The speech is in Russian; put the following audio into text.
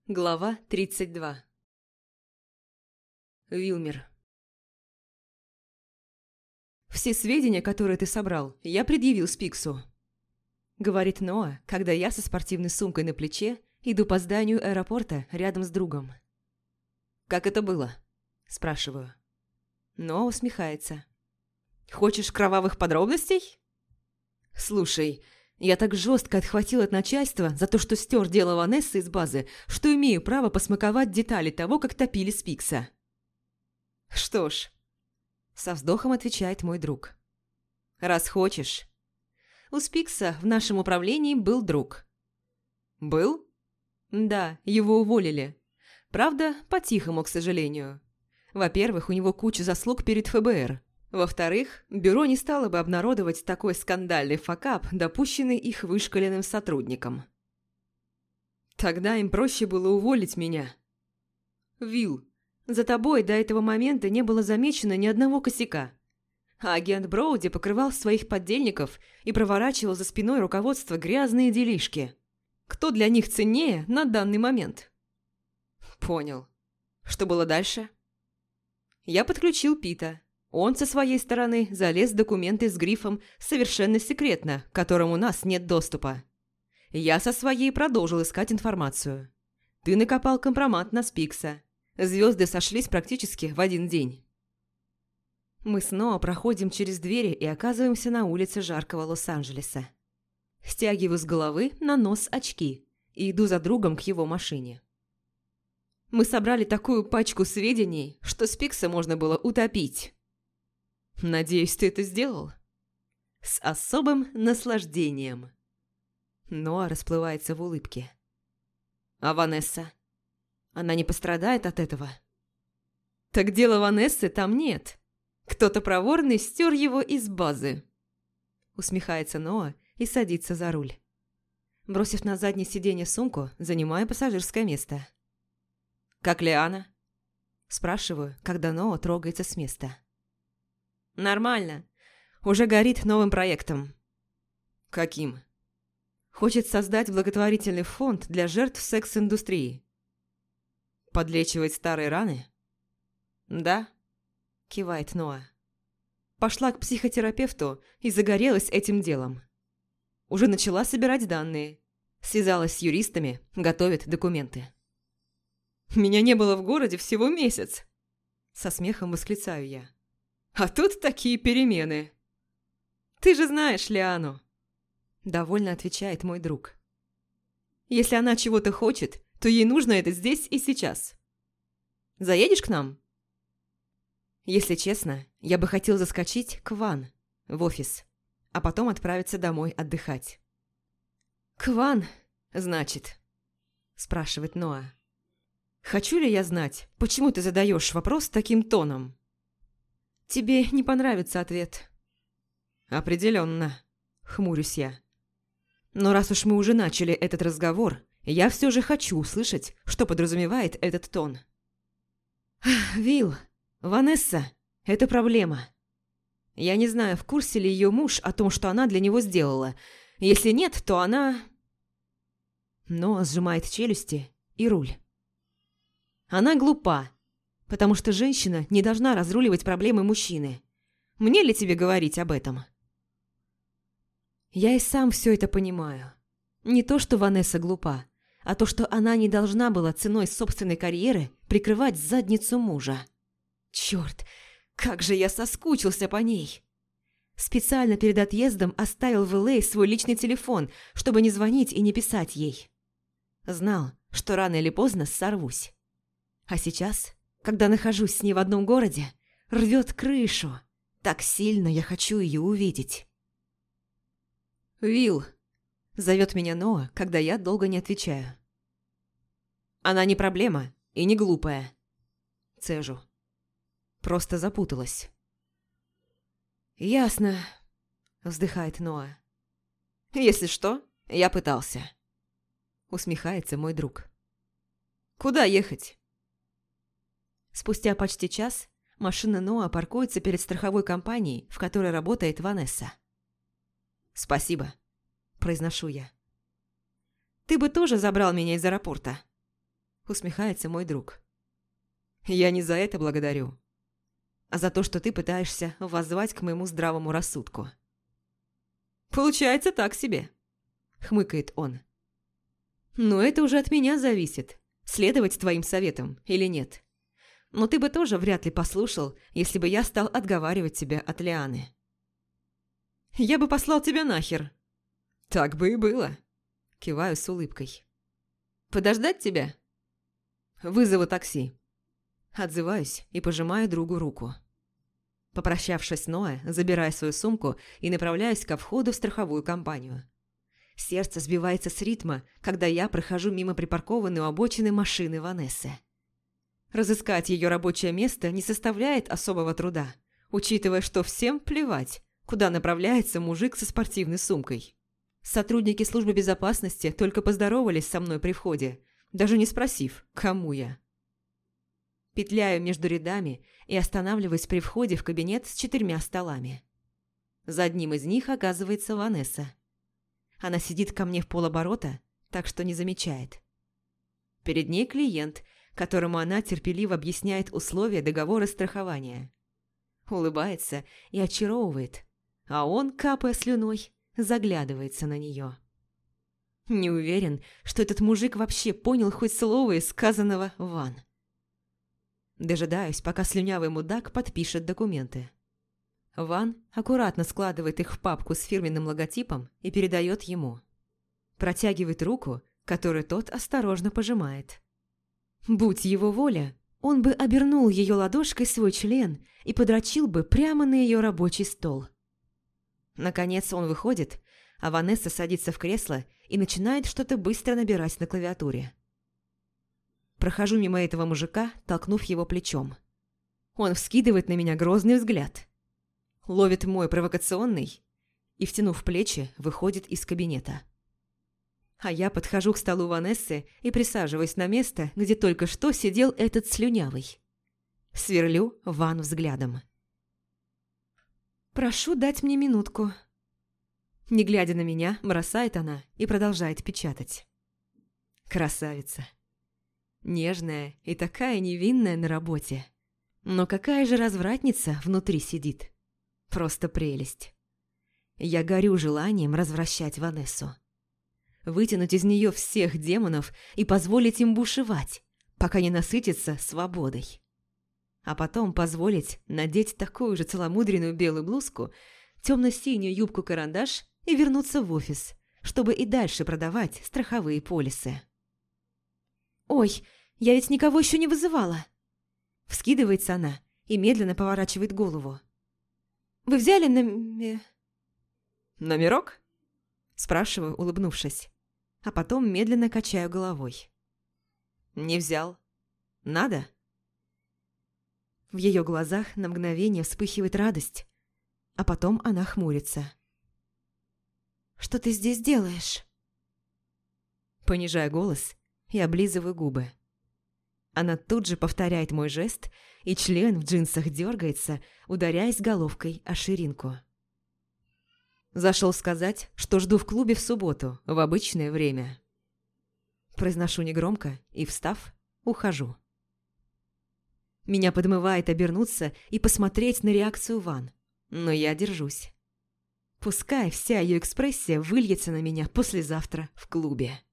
Глава 32. Вилмер. «Все сведения, которые ты собрал, я предъявил Спиксу», — говорит Ноа, когда я со спортивной сумкой на плече иду по зданию аэропорта рядом с другом. «Как это было?» – спрашиваю. Ноа усмехается. «Хочешь кровавых подробностей?» «Слушай, я так жестко отхватил от начальства за то, что стер дело Ванессы из базы, что имею право посмаковать детали того, как топили Спикса». «Что ж», – со вздохом отвечает мой друг. «Раз хочешь». У Спикса в нашем управлении был друг. «Был?» «Да, его уволили. Правда, по-тихому, к сожалению. Во-первых, у него куча заслуг перед ФБР. Во-вторых, бюро не стало бы обнародовать такой скандальный факап, допущенный их вышколенным сотрудником. Тогда им проще было уволить меня. Вилл, за тобой до этого момента не было замечено ни одного косяка. А агент Броуди покрывал своих поддельников и проворачивал за спиной руководства грязные делишки. Кто для них ценнее на данный момент?» «Понял. Что было дальше?» «Я подключил Пита. Он со своей стороны залез в документы с грифом «Совершенно секретно», к которым у нас нет доступа. Я со своей продолжил искать информацию. Ты накопал компромат на Спикса. Звезды сошлись практически в один день». Мы снова проходим через двери и оказываемся на улице жаркого Лос-Анджелеса. Стягиваю с головы на нос очки и иду за другом к его машине. Мы собрали такую пачку сведений, что Спикса можно было утопить. Надеюсь, ты это сделал? С особым наслаждением. Ноа расплывается в улыбке. А Ванесса? Она не пострадает от этого? Так дела Ванессы там нет. Кто-то проворный стер его из базы. Усмехается Ноа и садится за руль. Бросив на заднее сиденье сумку, занимаю пассажирское место. «Как Лиана?» Спрашиваю, когда Ноа трогается с места. «Нормально. Уже горит новым проектом». «Каким?» «Хочет создать благотворительный фонд для жертв секс-индустрии». «Подлечивать старые раны?» «Да», – кивает Ноа. «Пошла к психотерапевту и загорелась этим делом. Уже начала собирать данные. Связалась с юристами, готовит документы». «Меня не было в городе всего месяц!» Со смехом восклицаю я. «А тут такие перемены!» «Ты же знаешь Лиану!» Довольно отвечает мой друг. «Если она чего-то хочет, то ей нужно это здесь и сейчас. Заедешь к нам?» Если честно, я бы хотел заскочить к Ван в офис, а потом отправиться домой отдыхать. «К Ван, значит?» Спрашивает Ноа. «Хочу ли я знать, почему ты задаешь вопрос таким тоном?» «Тебе не понравится ответ». «Определенно», — хмурюсь я. «Но раз уж мы уже начали этот разговор, я все же хочу услышать, что подразумевает этот тон». «Вилл, Ванесса – это проблема. Я не знаю, в курсе ли ее муж о том, что она для него сделала. Если нет, то она...» Но сжимает челюсти и руль. «Она глупа, потому что женщина не должна разруливать проблемы мужчины. Мне ли тебе говорить об этом?» Я и сам все это понимаю. Не то, что Ванесса глупа, а то, что она не должна была ценой собственной карьеры прикрывать задницу мужа. Черт, как же я соскучился по ней! Специально перед отъездом оставил в Л.А. свой личный телефон, чтобы не звонить и не писать ей. Знал, что рано или поздно сорвусь. А сейчас, когда нахожусь с ней в одном городе, рвет крышу. Так сильно я хочу ее увидеть. «Вилл», – зовет меня Ноа, когда я долго не отвечаю. «Она не проблема и не глупая», – цежу. Просто запуталась. «Ясно», – вздыхает Ноа. «Если что, я пытался», – усмехается мой друг. «Куда ехать?» Спустя почти час машина Ноа паркуется перед страховой компанией, в которой работает Ванесса. «Спасибо», – произношу я. «Ты бы тоже забрал меня из аэропорта?» усмехается мой друг. Я не за это благодарю, а за то, что ты пытаешься воззвать к моему здравому рассудку. Получается так себе, хмыкает он. Но это уже от меня зависит, следовать твоим советам или нет. Но ты бы тоже вряд ли послушал, если бы я стал отговаривать тебя от Лианы. Я бы послал тебя нахер. Так бы и было. Киваю с улыбкой. Подождать тебя? Вызову такси. Отзываюсь и пожимаю другу руку. Попрощавшись с Ноэ, забираю свою сумку и направляюсь ко входу в страховую компанию. Сердце сбивается с ритма, когда я прохожу мимо припаркованной у обочины машины Ванессы. Разыскать ее рабочее место не составляет особого труда, учитывая, что всем плевать, куда направляется мужик со спортивной сумкой. Сотрудники службы безопасности только поздоровались со мной при входе, даже не спросив, кому я. Петляю между рядами и останавливаюсь при входе в кабинет с 4 столами. За одним из них оказывается Ванесса. Она сидит ко мне в полоборота, так что не замечает. Перед ней клиент, которому она терпеливо объясняет условия договора страхования. Улыбается и очаровывает, а он, капая слюной, заглядывается на нее. Не уверен, что этот мужик вообще понял хоть слово из сказанного «Ван». Дожидаюсь, пока слюнявый мудак подпишет документы. Ван аккуратно складывает их в папку с фирменным логотипом и передает ему. Протягивает руку, которую тот осторожно пожимает. Будь его воля, он бы обернул ее ладошкой свой член и подрочил бы прямо на ее рабочий стол. Наконец он выходит, а Ванесса садится в кресло и начинает что-то быстро набирать на клавиатуре. Прохожу мимо этого мужика, толкнув его плечом. Он вскидывает на меня грозный взгляд. Ловит мой провокационный и, втянув плечи, выходит из кабинета. А я подхожу к столу Ванессы и присаживаюсь на место, где только что сидел этот слюнявый. Сверлю Ван взглядом. «Прошу дать мне минутку». Не глядя на меня, бросает она и продолжает печатать. Красавица. Нежная и такая невинная на работе. Но какая же развратница внутри сидит. Просто прелесть. Я горю желанием развращать Ванессу. Вытянуть из нее всех демонов и позволить им бушевать, пока не насытится свободой. А потом позволить надеть такую же целомудренную белую блузку, темно-синюю юбку-карандаш и вернуться в офис, чтобы и дальше продавать страховые полисы. «Ой, я ведь никого еще не вызывала!» Вскидывается она и медленно поворачивает голову. «Вы взяли «Номерок?» Спрашиваю, улыбнувшись, а потом медленно качаю головой. «Не взял. Надо?» В ее глазах на мгновение вспыхивает радость, а потом она хмурится. «Что ты здесь делаешь?» Понижаю голос и облизываю губы. Она тут же повторяет мой жест, и член в джинсах дергается, ударяясь головкой о ширинку. Зашел сказать, что жду в клубе в субботу, в обычное время. Произношу негромко и, встав, ухожу. Меня подмывает обернуться и посмотреть на реакцию Ван, но я держусь. Пускай вся ее экспрессия выльется на меня послезавтра в клубе.